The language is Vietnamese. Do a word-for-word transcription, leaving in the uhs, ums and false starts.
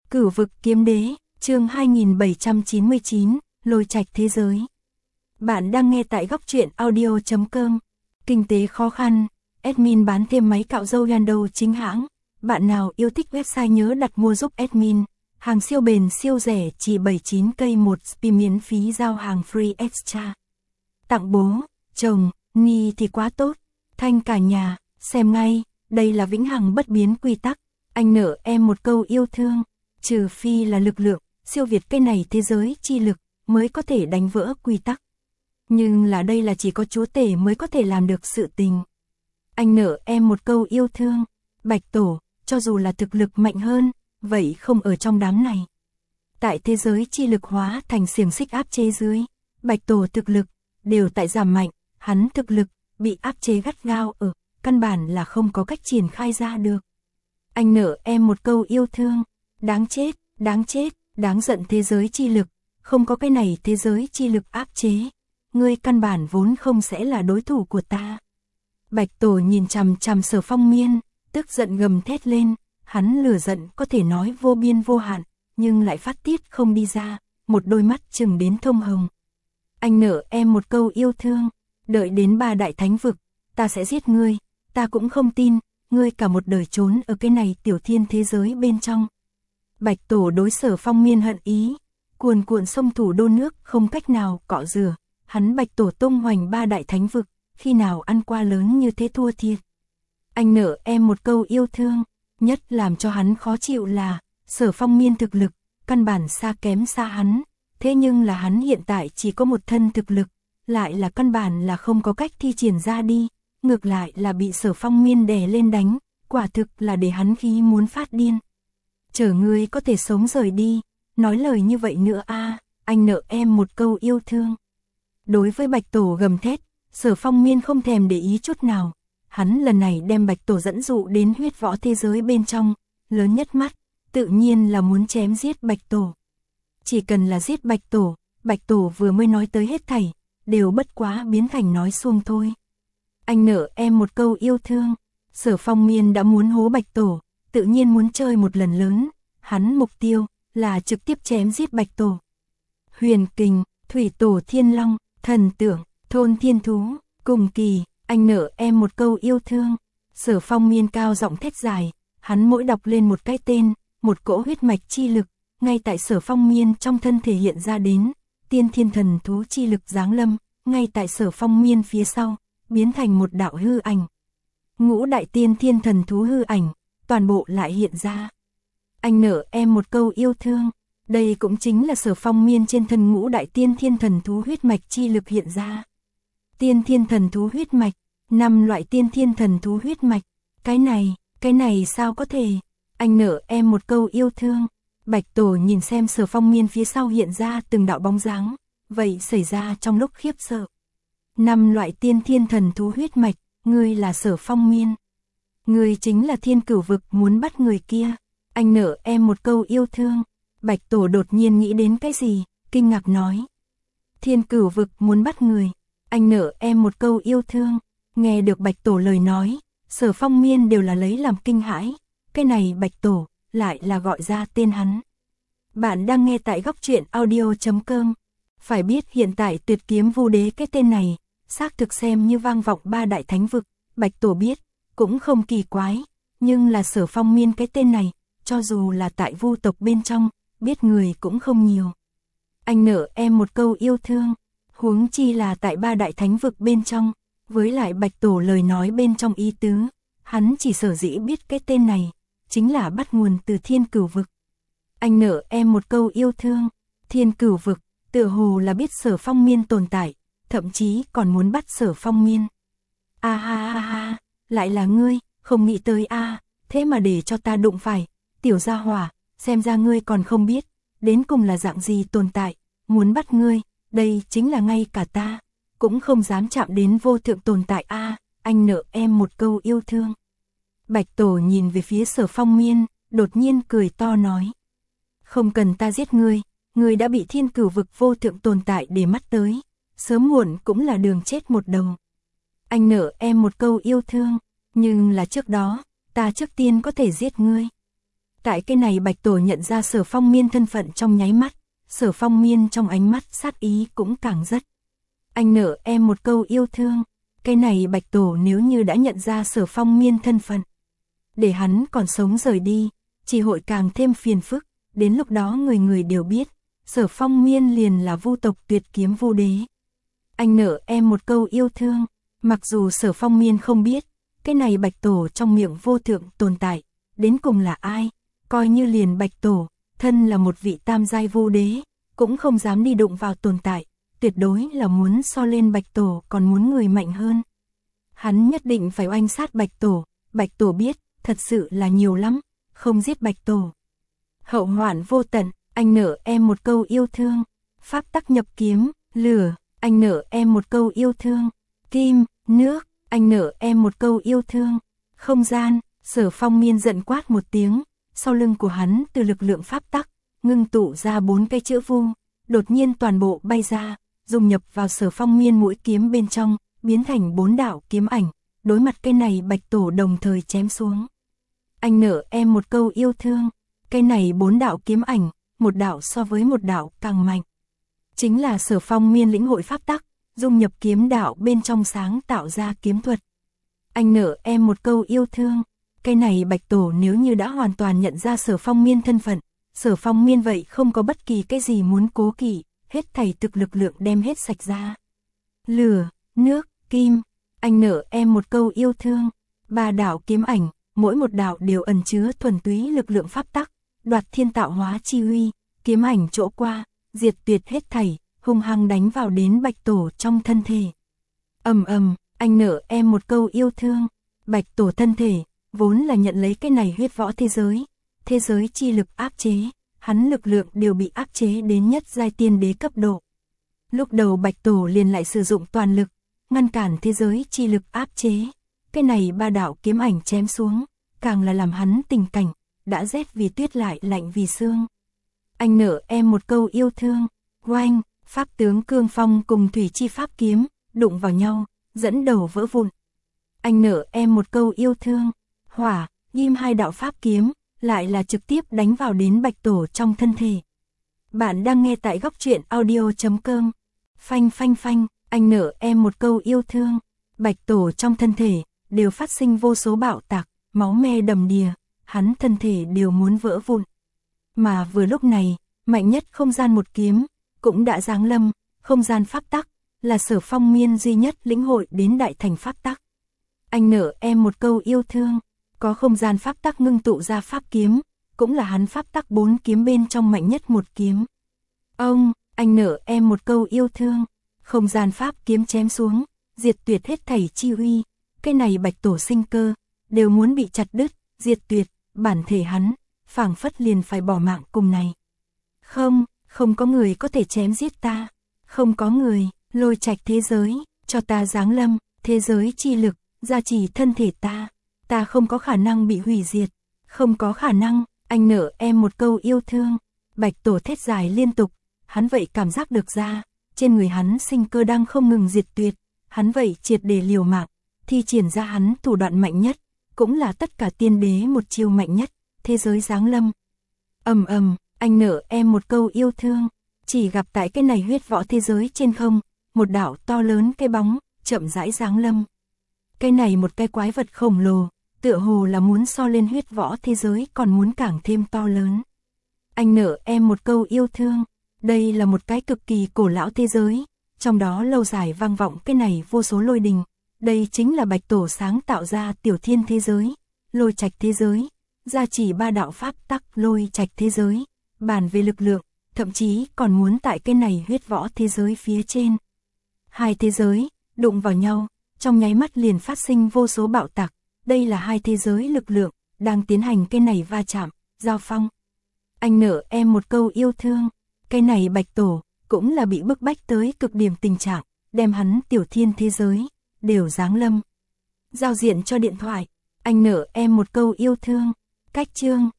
Cửu vực kiếm đế, chương hai nghìn bảy trăm chín mươi chín, lôi trạch thế giới. Bạn đang nghe tại góc truyện audio chấm com. Kinh tế khó khăn, admin bán thêm máy cạo râu Yando chính hãng. Bạn nào yêu thích website nhớ đặt mua giúp admin. Hàng siêu bền siêu rẻ chỉ bảy mươi chín cây một spi miễn phí giao hàng free extra. Tặng bố, chồng, Ni thì quá tốt. Thanh cả nhà, xem ngay, đây là vĩnh hằng bất biến quy tắc. Anh nợ em một câu yêu thương. Trừ phi là lực lượng, siêu việt cái này thế giới chi lực, mới có thể đánh vỡ quy tắc. Nhưng là đây là chỉ có chúa tể mới có thể làm được sự tình. Anh nợ em một câu yêu thương. Bạch Tổ, cho dù là thực lực mạnh hơn, vậy không ở trong đám này. Tại thế giới chi lực hóa thành xiềng xích áp chế dưới, Bạch Tổ thực lực, đều tại giảm mạnh, hắn thực lực, bị áp chế gắt gao ở, căn bản là không có cách triển khai ra được. Anh nợ em một câu yêu thương. Đáng chết, đáng chết, đáng giận thế giới chi lực, không có cái này thế giới chi lực áp chế. Ngươi căn bản vốn không sẽ là đối thủ của ta. Bạch Tổ nhìn chằm chằm Sở Phong Miên, tức giận gầm thét lên, hắn lửa giận có thể nói vô biên vô hạn, nhưng lại phát tiết không đi ra, một đôi mắt chừng đến thông hồng. Anh nợ em một câu yêu thương, đợi đến ba đại thánh vực, ta sẽ giết ngươi, ta cũng không tin, ngươi cả một đời trốn ở cái này tiểu thiên thế giới bên trong. Bạch Tổ đối Sở Phong Miên hận ý, cuồn cuộn sông thủ đô nước không cách nào cọ rửa, hắn Bạch Tổ tung hoành ba đại thánh vực, khi nào ăn qua lớn như thế thua thiệt. Anh nợ em một câu yêu thương, nhất làm cho hắn khó chịu là, Sở Phong Miên thực lực, căn bản xa kém xa hắn, thế nhưng là hắn hiện tại chỉ có một thân thực lực, lại là căn bản là không có cách thi triển ra đi, ngược lại là bị Sở Phong Miên đè lên đánh, quả thực là để hắn khí muốn phát điên. Chờ ngươi có thể sống rời đi, nói lời như vậy nữa a, anh nợ em một câu yêu thương. Đối với Bạch Tổ gầm thét, Sở Phong Miên không thèm để ý chút nào, hắn lần này đem Bạch Tổ dẫn dụ đến huyết võ thế giới bên trong, lớn nhất mắt, tự nhiên là muốn chém giết Bạch Tổ. Chỉ cần là giết Bạch Tổ, Bạch Tổ vừa mới nói tới hết thảy, đều bất quá biến thành nói suông thôi. Anh nợ em một câu yêu thương, Sở Phong Miên đã muốn hố Bạch Tổ, tự nhiên muốn chơi một lần lớn, hắn mục tiêu là trực tiếp chém giết Bạch Tổ. Huyền Kình, Thủy Tổ Thiên Long, Thần Tượng, Thôn Thiên Thú, cùng kỳ, anh nợ em một câu yêu thương. Sở Phong Miên cao giọng thét dài, hắn mỗi đọc lên một cái tên, một cỗ huyết mạch chi lực, ngay tại Sở Phong Miên trong thân thể hiện ra đến, tiên thiên thần thú chi lực giáng lâm, ngay tại Sở Phong Miên phía sau, biến thành một đạo hư ảnh. Ngũ đại tiên thiên thần thú hư ảnh, toàn bộ lại hiện ra. Anh nợ em một câu yêu thương, đây cũng chính là Sở Phong Miên trên thân ngũ đại tiên thiên thần thú huyết mạch chi lực hiện ra. Tiên thiên thần thú huyết mạch, năm loại tiên thiên thần thú huyết mạch, cái này, cái này sao có thể, anh nợ em một câu yêu thương. Bạch Tổ nhìn xem Sở Phong Miên phía sau hiện ra từng đạo bóng dáng, vậy xảy ra trong lúc khiếp sợ. Năm loại tiên thiên thần thú huyết mạch, ngươi là Sở Phong Miên. Ngươi chính là Thiên Cửu vực muốn bắt người kia. Anh nợ em một câu yêu thương. Bạch Tổ đột nhiên nghĩ đến cái gì, kinh ngạc nói. Thiên Cửu vực muốn bắt người. Anh nợ em một câu yêu thương. Nghe được Bạch Tổ lời nói, Sở Phong Miên đều là lấy làm kinh hãi. Cái này Bạch Tổ, lại là gọi ra tên hắn. Bạn đang nghe tại góc truyện audio chấm com. Phải biết hiện tại Tuyệt Kiếm Vu Đế cái tên này, xác thực xem như vang vọng ba đại thánh vực. Bạch Tổ biết, cũng không kỳ quái, nhưng là Sở Phong Miên cái tên này, cho dù là tại Vu tộc bên trong, biết người cũng không nhiều. Anh nợ em một câu yêu thương, huống chi là tại ba đại thánh vực bên trong, với lại Bạch Tổ lời nói bên trong ý tứ, hắn chỉ sở dĩ biết cái tên này, chính là bắt nguồn từ Thiên Cửu vực. Anh nợ em một câu yêu thương, Thiên Cửu vực, tựa hồ là biết Sở Phong Miên tồn tại, thậm chí còn muốn bắt Sở Phong Miên. A ha ha ha, lại là ngươi, không nghĩ tới a, thế mà để cho ta đụng phải, tiểu gia hỏa, xem ra ngươi còn không biết, đến cùng là dạng gì tồn tại, muốn bắt ngươi, đây chính là ngay cả ta, cũng không dám chạm đến vô thượng tồn tại a, anh nợ em một câu yêu thương. Bạch Tổ nhìn về phía Sở Phong Miên, đột nhiên cười to nói. Không cần ta giết ngươi, ngươi đã bị Thiên Cửu vực vô thượng tồn tại để mắt tới, sớm muộn cũng là đường chết một đầu. Anh nợ em một câu yêu thương, nhưng là trước đó, ta trước tiên có thể giết ngươi. Tại cái này Bạch Tổ nhận ra Sở Phong Miên thân phận trong nháy mắt, Sở Phong Miên trong ánh mắt sát ý cũng càng rất. Anh nợ em một câu yêu thương, cái này Bạch Tổ nếu như đã nhận ra Sở Phong Miên thân phận, để hắn còn sống rời đi, chỉ hội càng thêm phiền phức, đến lúc đó người người đều biết, Sở Phong Miên liền là Vu tộc Tuyệt Kiếm Vu Đế. Anh nợ em một câu yêu thương, mặc dù Sở Phong Miên không biết, cái này Bạch Tổ trong miệng vô thượng tồn tại, đến cùng là ai, coi như liền Bạch Tổ, thân là một vị tam giai Vu Đế, cũng không dám đi đụng vào tồn tại, tuyệt đối là muốn so lên Bạch Tổ còn muốn người mạnh hơn. Hắn nhất định phải oanh sát Bạch Tổ, Bạch Tổ biết, thật sự là nhiều lắm, không giết Bạch Tổ. Hậu hoạn vô tận, anh nợ em một câu yêu thương, pháp tắc nhập kiếm, lửa, anh nợ em một câu yêu thương, kim, nước, anh nợ em một câu yêu thương, không gian. Sở Phong Miên giận quát một tiếng, sau lưng của hắn từ lực lượng pháp tắc, ngưng tụ ra bốn cái chữ Vu, đột nhiên toàn bộ bay ra, dung nhập vào Sở Phong Miên mũi kiếm bên trong, biến thành bốn đạo kiếm ảnh, đối mặt cái này Bạch Tổ đồng thời chém xuống. Anh nợ em một câu yêu thương, cái này bốn đạo kiếm ảnh, một đạo so với một đạo càng mạnh. Chính là Sở Phong Miên lĩnh hội pháp tắc, dung nhập kiếm đạo bên trong sáng tạo ra kiếm thuật. Anh nợ em một câu yêu thương, cái này Bạch Tổ nếu như đã hoàn toàn nhận ra Sở Phong Miên thân phận, Sở Phong Miên vậy không có bất kỳ cái gì muốn cố kỵ, hết thảy thực lực lượng đem hết sạch ra. Lửa, nước, kim, anh nợ em một câu yêu thương, ba đạo kiếm ảnh, mỗi một đạo đều ẩn chứa thuần túy lực lượng pháp tắc, đoạt thiên tạo hóa chi uy, kiếm ảnh chỗ qua, diệt tuyệt hết thảy, hung hăng đánh vào đến Bạch Tổ trong thân thể. Ầm ầm, anh nợ em một câu yêu thương, Bạch Tổ thân thể vốn là nhận lấy cái này huyết võ thế giới, thế giới chi lực áp chế, hắn lực lượng đều bị áp chế đến nhất giai tiên đế cấp độ. Lúc đầu Bạch Tổ liền lại sử dụng toàn lực, ngăn cản thế giới chi lực áp chế, cái này ba đạo kiếm ảnh chém xuống, càng là làm hắn tình cảnh, đã rét vì tuyết lại lạnh vì xương. Anh nợ em một câu yêu thương, oanh, pháp tướng cương phong cùng thủy chi pháp kiếm, đụng vào nhau, dẫn đầu vỡ vụn. Anh nợ em một câu yêu thương, hỏa, ghim hai đạo pháp kiếm, lại là trực tiếp đánh vào đến Bạch Tổ trong thân thể. Bạn đang nghe tại góc truyện audio chấm com. Phanh phanh phanh, anh nợ em một câu yêu thương, Bạch Tổ trong thân thể, đều phát sinh vô số bạo tạc, máu me đầm đìa, hắn thân thể đều muốn vỡ vụn. Mà vừa lúc này, mạnh nhất không gian một kiếm, cũng đã giáng lâm, không gian pháp tắc, là Sở Phong Miên duy nhất lĩnh hội đến đại thành pháp tắc. Anh nợ em một câu yêu thương, có không gian pháp tắc ngưng tụ ra pháp kiếm, cũng là hắn pháp tắc bốn kiếm bên trong mạnh nhất một kiếm. Ông, anh nợ em một câu yêu thương, không gian pháp kiếm chém xuống, diệt tuyệt hết thảy chi uy, cái này Bạch Tổ sinh cơ, đều muốn bị chặt đứt, diệt tuyệt, bản thể hắn, phảng phất liền phải bỏ mạng cùng này. Không, không có người có thể chém giết ta, không có người, lôi trạch thế giới, cho ta giáng lâm, thế giới chi lực, gia trì thân thể ta, ta không có khả năng bị hủy diệt, không có khả năng, anh nợ em một câu yêu thương, Bạch Tổ thét dài liên tục, hắn vậy cảm giác được ra, trên người hắn sinh cơ đang không ngừng diệt tuyệt, hắn vậy triệt để liều mạng, thi triển ra hắn thủ đoạn mạnh nhất, cũng là tất cả tiên đế một chiêu mạnh nhất, thế giới giáng lâm. Ầm ầm, anh nợ em một câu yêu thương, chỉ gặp tại cái này huyết võ thế giới trên không, một đạo to lớn cái bóng, chậm rãi giáng lâm. Cái này một cái quái vật khổng lồ, tựa hồ là muốn so lên huyết võ thế giới còn muốn càng thêm to lớn. Anh nợ em một câu yêu thương, đây là một cái cực kỳ cổ lão thế giới, trong đó lâu dài vang vọng cái này vô số lôi đình, đây chính là Bạch Tổ sáng tạo ra tiểu thiên thế giới, lôi trạch thế giới, gia trì ba đạo pháp tắc lôi trạch thế giới, bàn về lực lượng, thậm chí còn muốn tại cái này huyết võ thế giới phía trên. Hai thế giới, đụng vào nhau, trong nháy mắt liền phát sinh vô số bạo tạc, đây là hai thế giới lực lượng, đang tiến hành cái này va chạm, giao phong. Anh nợ em một câu yêu thương, cái này Bạch Tổ, cũng là bị bức bách tới cực điểm tình trạng, đem hắn tiểu thiên thế giới, đều giáng lâm. Giao diện cho điện thoại, anh nợ em một câu yêu thương, cách chương,